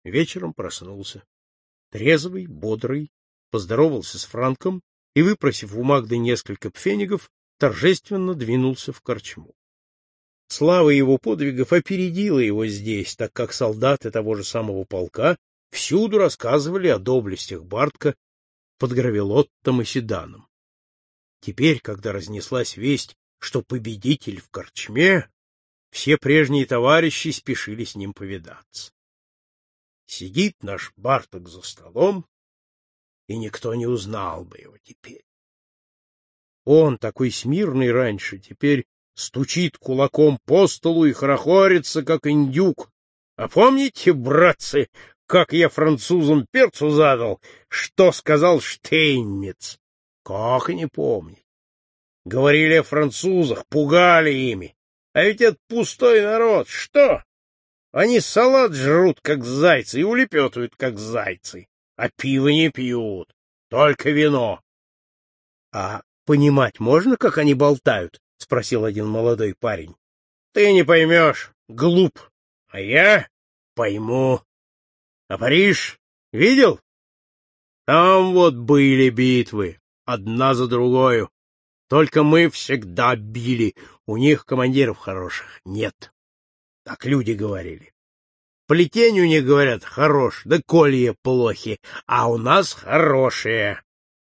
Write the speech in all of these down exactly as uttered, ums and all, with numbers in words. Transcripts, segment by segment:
Вечером проснулся. Трезвый, бодрый, поздоровался с Франком и, выпросив у Магды несколько пфенигов, торжественно двинулся в корчму. Слава его подвигов опередила его здесь, так как солдаты того же самого полка всюду рассказывали о доблестях Бартка под Гравелоттом и Седаном. Теперь, когда разнеслась весть, что победитель в корчме, все прежние товарищи спешили с ним повидаться. Сидит наш Барток за столом, и никто не узнал бы его теперь. Он, такой смирный раньше, теперь стучит кулаком по столу и хорохорится, как индюк. А помните, братцы, как я французам перцу задал, что сказал Штейнмиц? Как и не помнить. Говорили о французах, пугали ими. А ведь это пустой народ. Что? Они салат жрут, как зайцы, и улепетывают, как зайцы. А пиво не пьют, только вино. — А понимать можно, как они болтают? — спросил один молодой парень. — Ты не поймешь, глуп, а я пойму. А Париж видел? Там вот были битвы, одна за другою. Только мы всегда били, у них командиров хороших нет. Так люди говорили. Плетень у них, говорят, хорош, да колья плохи, а у нас хорошие.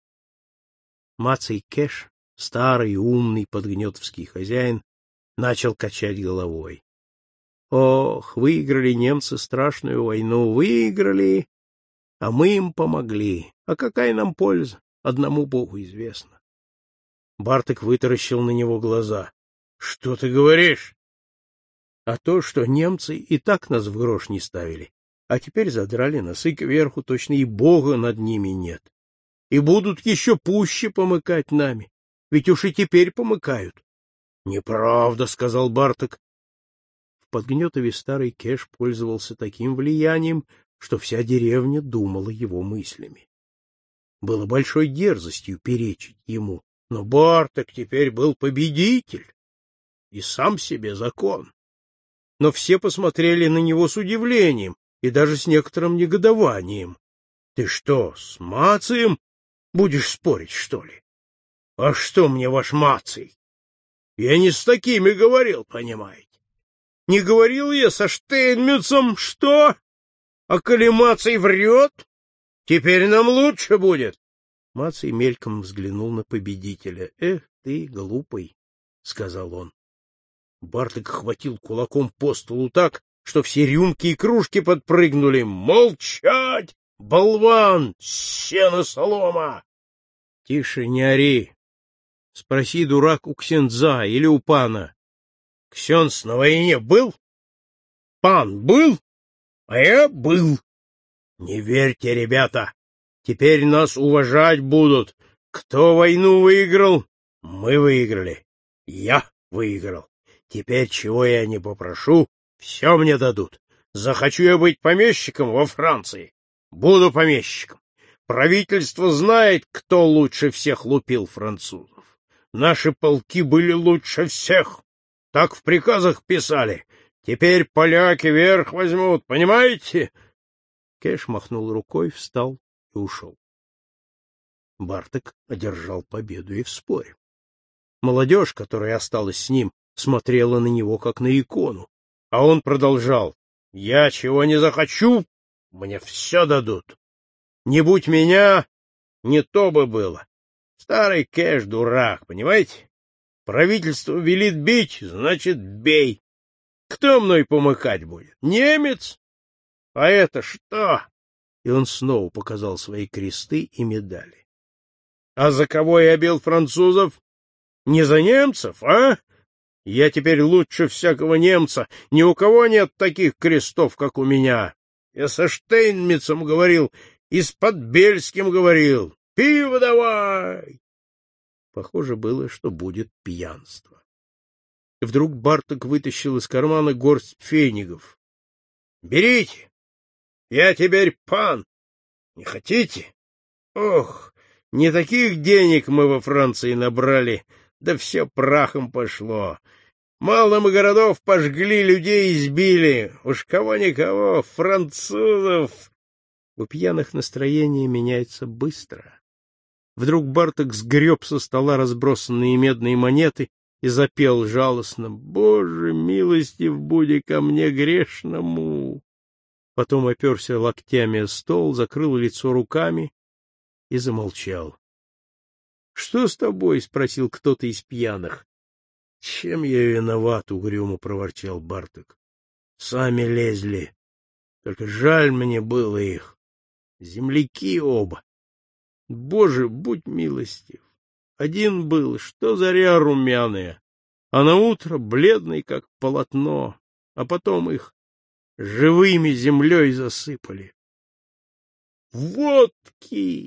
Маций Кеш, старый, умный подгнетовский хозяин, начал качать головой. Ох, выиграли немцы страшную войну, выиграли, а мы им помогли. А какая нам польза? Одному Богу известно. Барток вытаращил на него глаза. — Что ты говоришь? — А то, что немцы и так нас в грош не ставили, а теперь задрали носы кверху, точно и Бога над ними нет. И будут еще пуще помыкать нами, ведь уж и теперь помыкают. — Неправда, — сказал Барток. В Подгнетове старый Кеш пользовался таким влиянием, что вся деревня думала его мыслями. Было большой дерзостью перечить ему, но Барток теперь был победитель и сам себе закон. Но все посмотрели на него с удивлением и даже с некоторым негодованием. — Ты что, с Мацием будешь спорить, что ли? — А что мне ваш Маций? Я не с такими говорил, понимаете. Не говорил я со Штейнмюцем, что? А коли Маций врет, теперь нам лучше будет. Маций мельком взглянул на победителя. — Эх ты, глупый, — сказал он. Барток хватил кулаком по столу так, что все рюмки и кружки подпрыгнули. — Молчать, болван, сено-солома! — Тише, не ори. Спроси, дурак, у ксендза или у пана. — Ксенц на войне был? — Пан был? А я был. — Не верьте, ребята. Теперь нас уважать будут. Кто войну выиграл? Мы выиграли. Я выиграл. Теперь чего я не попрошу, все мне дадут. Захочу я быть помещиком во Франции, буду помещиком. Правительство знает, кто лучше всех лупил французов. Наши полки были лучше всех. Так в приказах писали. Теперь поляки верх возьмут, понимаете? Кеш махнул рукой, встал и ушел. Барток одержал победу и в споре. Молодежь, которая осталась с ним, смотрела на него, как на икону, а он продолжал. — Я чего не захочу, мне все дадут. Не будь меня, не то бы было. Старый Кеш дурак, понимаете? Правительство велит бить, значит, бей. Кто мной помыкать будет? Немец? А это что? И он снова показал свои кресты и медали. А за кого я бил французов? Не за немцев, а? Я теперь лучше всякого немца. Ни у кого нет таких крестов, как у меня. Я со Штейнмитцем говорил, и с Подбельским говорил. Пиво давай! Похоже было, что будет пьянство. Вдруг Барток вытащил из кармана горсть пфенигов. — Берите! Я теперь пан! Не хотите? Ох, не таких денег мы во Франции набрали, да все прахом пошло. Мало мы городов пожгли, людей избили. Уж кого-никого, французов. У пьяных настроение меняется быстро. Вдруг Барток сгреб со стола разбросанные медные монеты и запел жалостно: «Боже, милостив буди ко мне грешному!» Потом оперся локтями о стол, закрыл лицо руками и замолчал. — Что с тобой? — спросил кто-то из пьяных. — Чем я виноват? — угрюмо проворчал Барток. — Сами лезли. Только жаль мне было их. Земляки оба. Боже, будь милостив. Один был, что заря румяная, а наутро бледный, как полотно, а потом их живыми землей засыпали. Водки!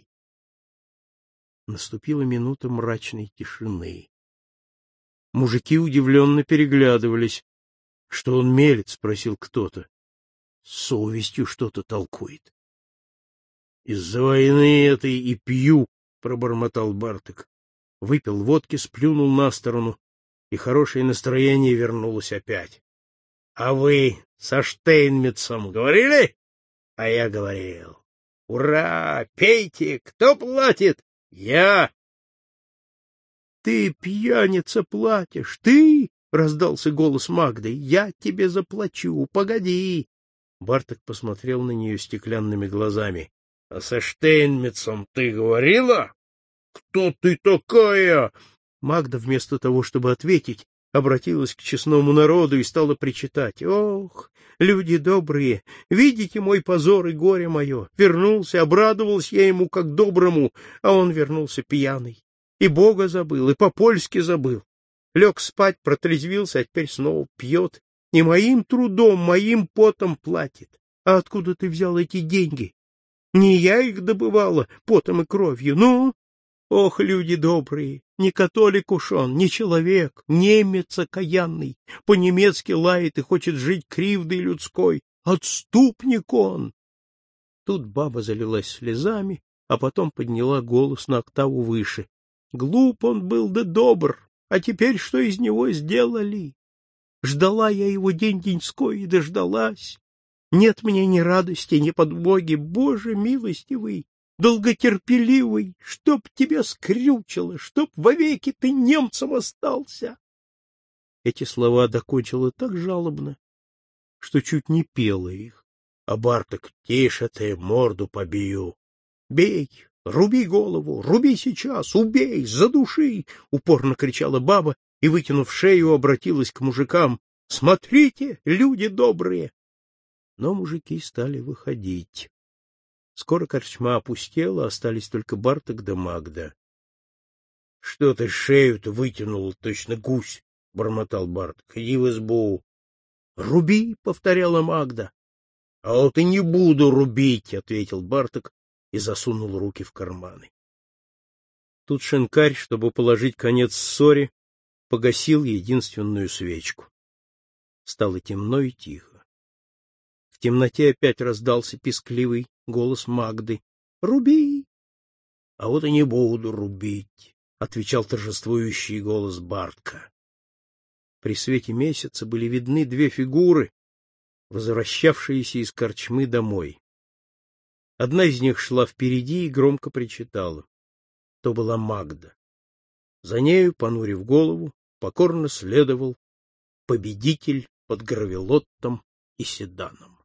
Наступила минута мрачной тишины. Мужики удивленно переглядывались. — Что он мелет? — спросил кто-то. — С совестью что-то толкует. — Из-за войны этой и пью, — пробормотал Барток. Выпил водки, сплюнул на сторону, и хорошее настроение вернулось опять. — А вы со Штейнмитцем говорили? — А я говорил. — Ура! Пейте! Кто платит? — Я! — Ты, пьяница, платишь! Ты! — раздался голос Магды. — Я тебе заплачу! Погоди! Барток посмотрел на нее стеклянными глазами. — А со Штейнмитцем ты говорила? — Кто ты такая? Магда, вместо того, чтобы ответить, обратилась к честному народу и стала причитать: «Ох, люди добрые, видите мой позор и горе мое! Вернулся, обрадовался я ему как доброму, а он вернулся пьяный. И Бога забыл, и по-польски забыл. Лег спать, протрезвился, а теперь снова пьет. И моим трудом, моим потом платит. А откуда ты взял эти деньги? Не я их добывала потом и кровью, ну? Ох, люди добрые! Не католик уж он, не человек, немец окаянный, по-немецки лает и хочет жить кривдой людской. Отступник он! Тут баба залилась слезами, а потом подняла голос на октаву выше. Глуп он был да добр, а теперь что из него сделали? Ждала я его день-деньской и дождалась. Нет мне ни радости, ни подмоги, Боже милостивый! Долготерпеливый, чтоб тебя скрючило, чтоб вовеки ты немцем остался. Эти слова докончила так жалобно, что чуть не пела их. А Барток: тише ты, морду побью. Бей, руби голову, руби сейчас, убей, задуши! Упорно кричала баба и, вытянув шею, обратилась к мужикам: смотрите, люди добрые! Но мужики стали выходить. Скоро корчма опустела, остались только Барток да Магда. — Что ты шею-то вытянул, точно гусь? — бормотал Барток. — Иди в избу. — Руби, — повторяла Магда. — А вот и не буду рубить, — ответил Барток и засунул руки в карманы. Тут шинкарь, чтобы положить конец ссоре, погасил единственную свечку. Стало темно и тихо. В темноте опять раздался пискливый голос Магды. — Руби! — А вот и не буду рубить, — отвечал торжествующий голос Бартка. При свете месяца были видны две фигуры, возвращавшиеся из корчмы домой. Одна из них шла впереди и громко причитала. То была Магда. За нею, понурив голову, покорно следовал победитель под Гравелоттом и Седаном.